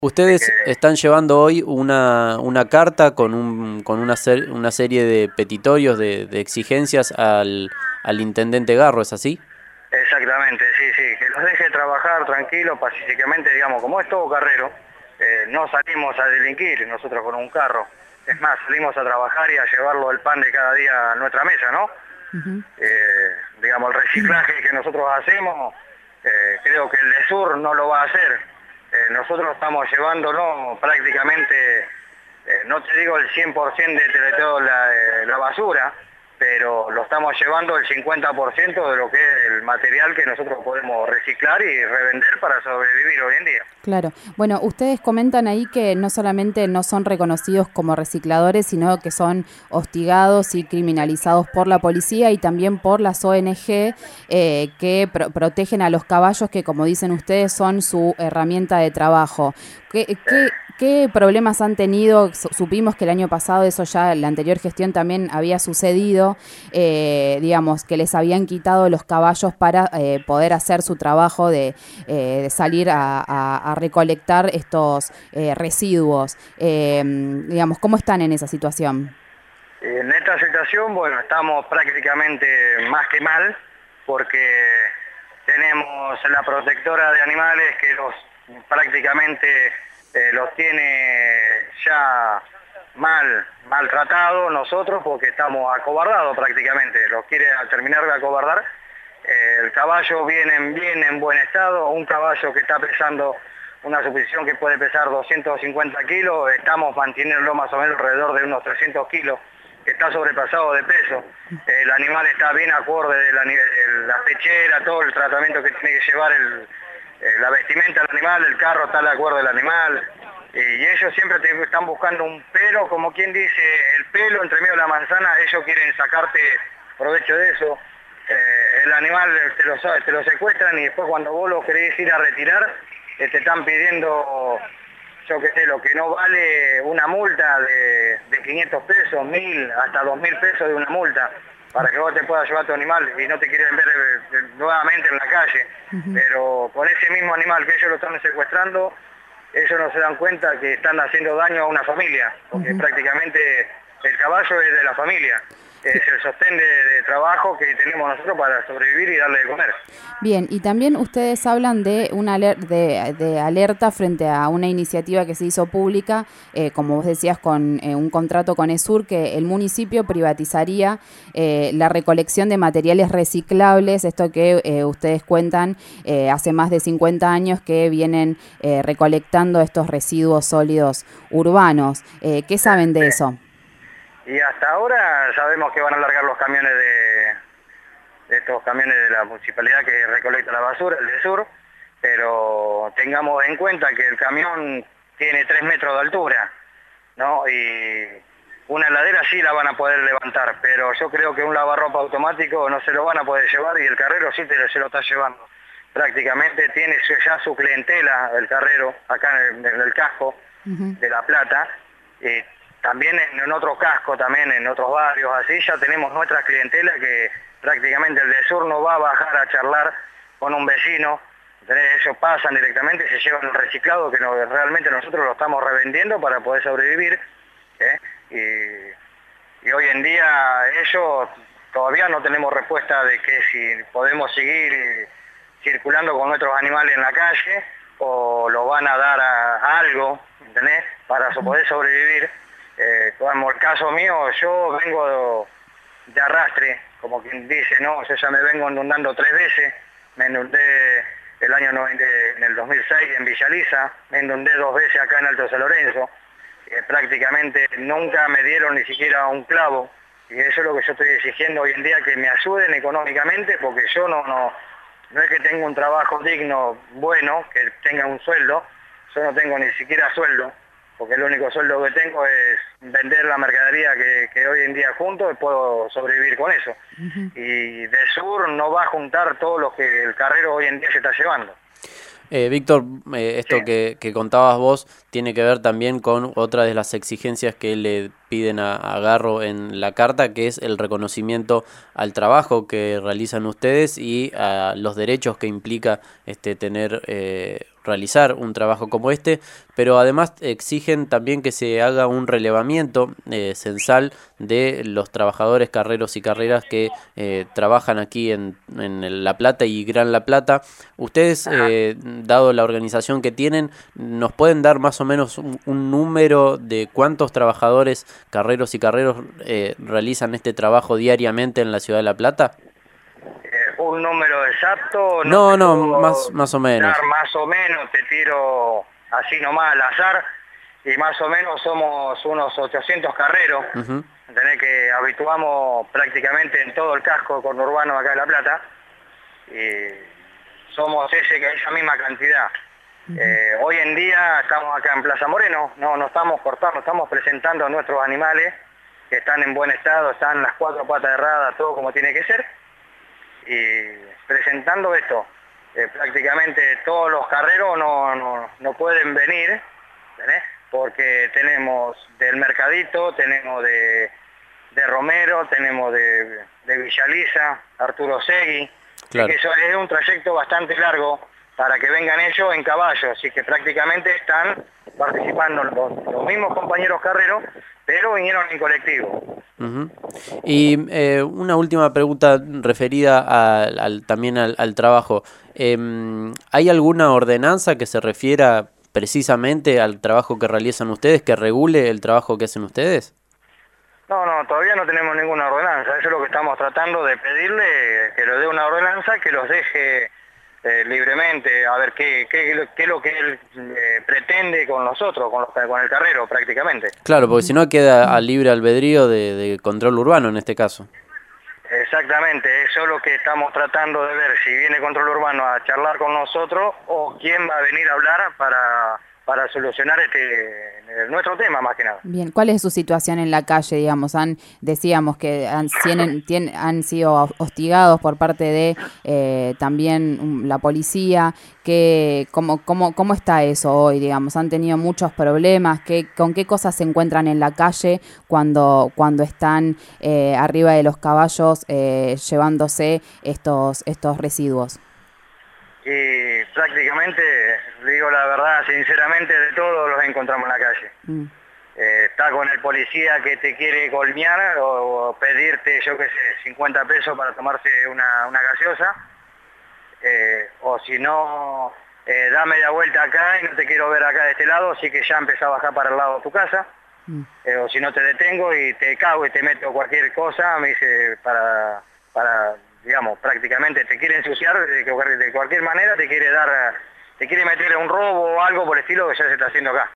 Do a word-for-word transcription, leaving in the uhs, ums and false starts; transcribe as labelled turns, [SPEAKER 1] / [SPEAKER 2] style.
[SPEAKER 1] Ustedes
[SPEAKER 2] que,
[SPEAKER 1] están llevando hoy una, una carta con, un, con una, ser- una serie de petitorios, de, de exigencias al, al intendente Garro, ¿es así?
[SPEAKER 2] exactamente, sí, sí, que los deje trabajar tranquilo, pacíficamente, digamos, como es todo carrero, eh, no salimos a delinquir nosotros con un carro. Es más, salimos a trabajar y a llevarlo el pan de cada día a nuestra mesa, ¿no?
[SPEAKER 3] Ujú.
[SPEAKER 2] Eh, digamos, el reciclaje que nosotros hacemos, eh, creo que el de Sur no lo va a hacer. Eh, nosotros estamos llevándolo prácticamente, eh, no te digo el cien por ciento de, de toda la, eh, la basura, pero lo estamos llevando el cincuenta por ciento de lo que es el material que nosotros podemos reciclar y revender para sobrevivir hoy en día.
[SPEAKER 3] Claro. Bueno, ustedes comentan ahí que no solamente no son reconocidos como recicladores, sino que son hostigados y criminalizados por la policía y también por las O N G eh, que pro protegen a los caballos, que como dicen ustedes son su herramienta de trabajo. ¿Qué, qué, qué problemas han tenido? Supimos que el año pasado, eso ya en la anterior gestión también había sucedido, eh, digamos, que les habían quitado los caballos para eh, poder hacer su trabajo de, eh, de salir a, a, a recolectar estos eh, residuos. Eh, digamos, ¿cómo están en esa situación?
[SPEAKER 2] En esta situación, bueno, estamos prácticamente más que mal, porque tenemos la protectora de animales que los prácticamente eh, los tiene ya mal maltratados nosotros, porque estamos acobardados prácticamente, los quiere terminar de acobardar. Eh, el caballo viene en, bien en buen estado, un caballo que está pesando una suposición que puede pesar doscientos cincuenta kilos, estamos manteniendo más o menos alrededor de unos trescientos kilos, que está sobrepasado de peso. El animal está bien acorde de la, de la pechera, todo el tratamiento que tiene que llevar el, eh, la vestimenta del animal, el carro está de acuerdo del animal, y ellos siempre te están buscando un pero, como quien dice, el pelo entre medio de la manzana, ellos quieren sacarte provecho de eso. Eh, el animal te lo, te lo secuestran y después cuando vos lo querés ir a retirar, eh, te están pidiendo, yo qué sé, lo que no vale una multa de, de quinientos pesos, mil, hasta dos mil pesos de una multa, para que vos te puedas llevar tu animal y no te quieren ver eh, nuevamente en la calle.
[SPEAKER 3] Uh-huh.
[SPEAKER 2] Pero con ese mismo animal que ellos lo están secuestrando, ellos no se dan cuenta que están haciendo daño a una familia, porque uh-huh. prácticamente el caballo es de la familia. Es el sostén de, de trabajo que tenemos nosotros para sobrevivir y darle de comer.
[SPEAKER 3] Bien, y también ustedes hablan de una aler de, de alerta frente a una iniciativa que se hizo pública, eh, como vos decías, con eh, un contrato con ESUR, que el municipio privatizaría eh, la recolección de materiales reciclables, esto que eh, ustedes cuentan eh, hace más de cincuenta años que vienen eh, recolectando estos residuos sólidos urbanos. Eh, ¿Qué saben de eso?
[SPEAKER 2] Y hasta ahora sabemos que van a largar los camiones de, de estos camiones de la municipalidad que recolecta la basura, el de Sur, pero tengamos en cuenta que el camión tiene tres metros de altura, ¿no? Y una heladera sí la van a poder levantar, pero yo creo que un lavarropa automático no se lo van a poder llevar y el carrero sí te, se lo está llevando. Prácticamente tiene ya su clientela, el carrero, acá en el, en el casco uh-huh. de La Plata, y también en, en otro casco, también en otros barrios, así ya tenemos nuestra clientela que prácticamente el de Sur no va a bajar a charlar con un vecino. Entonces ellos pasan directamente, se llevan el reciclado que no, realmente nosotros lo estamos revendiendo para poder sobrevivir. ¿eh? Y, y hoy en día ellos todavía no tenemos respuesta de que si podemos seguir circulando con nuestros animales en la calle o lo van a dar a, a algo, ¿entendés? Para poder sobrevivir. Eh, como el caso mío, yo vengo de, de arrastre, como quien dice, no, yo ya me vengo inundando tres veces, me inundé el año noventa, en el dos mil seis en Villaliza, me inundé dos veces acá en Alto San Lorenzo, eh, prácticamente nunca me dieron ni siquiera un clavo, y eso es lo que yo estoy exigiendo hoy en día, que me ayuden económicamente, porque yo no, no, no es que tenga un trabajo digno, bueno, que tenga un sueldo, yo no tengo ni siquiera sueldo, porque el único sueldo que tengo es vender la mercadería que, que hoy en día junto y puedo sobrevivir con eso. Uh-huh. Y de Sur no va a juntar todo lo que el carrero hoy en día se está llevando.
[SPEAKER 1] Eh, Víctor, eh, esto
[SPEAKER 2] sí.
[SPEAKER 1] que, que contabas vos tiene que ver también con otra de las exigencias que le piden a, a Garro en la carta, que es el reconocimiento al trabajo que realizan ustedes y a los derechos que implica este tener eh, realizar un trabajo como este, pero además exigen también que se haga un relevamiento eh, censal de los trabajadores carreros y carreras que eh, trabajan aquí en, en La Plata y Gran La Plata. Ustedes, eh, dado la organización que tienen, ¿nos pueden dar más o menos un, un número de cuántos trabajadores carreros y carreros eh, realizan este trabajo diariamente en la ciudad de La Plata?
[SPEAKER 2] Un número exacto
[SPEAKER 1] no, no, no más, más o menos.
[SPEAKER 2] Dar más o menos, te tiro así nomás al azar, y más o menos somos unos ochocientos carreros. Uh-huh. Tenés que habituamos prácticamente en todo el casco conurbano acá de La Plata, y somos ese, esa misma cantidad. Uh-huh. eh, hoy en día estamos acá en Plaza Moreno, no, no estamos cortando, estamos presentando a nuestros animales que están en buen estado, están las cuatro patas erradas, todo como tiene que ser. Y presentando esto, eh, prácticamente todos los carreros no, no, no pueden venir, ¿eh? Porque tenemos del Mercadito, tenemos de, de Romero, tenemos de, de Villaliza, Arturo Segui, claro. Que eso es un trayecto bastante largo para que vengan ellos en caballo, así que prácticamente están participando los, los mismos compañeros carreros, pero vinieron en colectivo.
[SPEAKER 1] Uh-huh. Y eh, una última pregunta referida a, al, también al, al trabajo. Eh, ¿Hay alguna ordenanza que se refiera precisamente al trabajo que realizan ustedes, que regule el trabajo que hacen ustedes?
[SPEAKER 2] No, no, todavía no tenemos ninguna ordenanza. Eso es lo que estamos tratando de pedirle, que lo dé una ordenanza que los deje eh, libremente, a ver qué, qué, qué es lo que él eh, pretende con nosotros, con, los, con el carrero prácticamente.
[SPEAKER 1] Claro, porque si no queda a libre albedrío de, de control urbano en este caso.
[SPEAKER 2] Exactamente, eso es lo que estamos tratando de ver, si viene control urbano a charlar con nosotros o quién va a venir a hablar para, para solucionar este nuestro tema más que nada.
[SPEAKER 3] Bien, ¿cuál es su situación en la calle, digamos? Han Decíamos que han, tienen, tienen, han sido hostigados por parte de eh, también la policía. Que, ¿cómo, cómo, ¿Cómo está eso hoy, digamos? ¿Han tenido muchos problemas? ¿Qué, ¿Con qué cosas se encuentran en la calle cuando, cuando están eh, arriba de los caballos eh, llevándose estos, estos residuos?
[SPEAKER 2] Y prácticamente, digo la verdad, sinceramente, de todos los encontramos en la calle. Mm. Eh, está con el policía que te quiere colmear o, o pedirte, yo qué sé, cincuenta pesos para tomarse una, una gaseosa. Eh, o si no, eh, da media vuelta acá y no te quiero ver acá de este lado, así que ya empezá a bajar para el lado de tu casa. Mm. Eh, o si no, te detengo y te cago y te meto cualquier cosa, me dice, para... para digamos, prácticamente te quiere ensuciar, de, de cualquier manera te quiere dar, te quiere meter un robo o algo por el estilo que ya se está haciendo acá.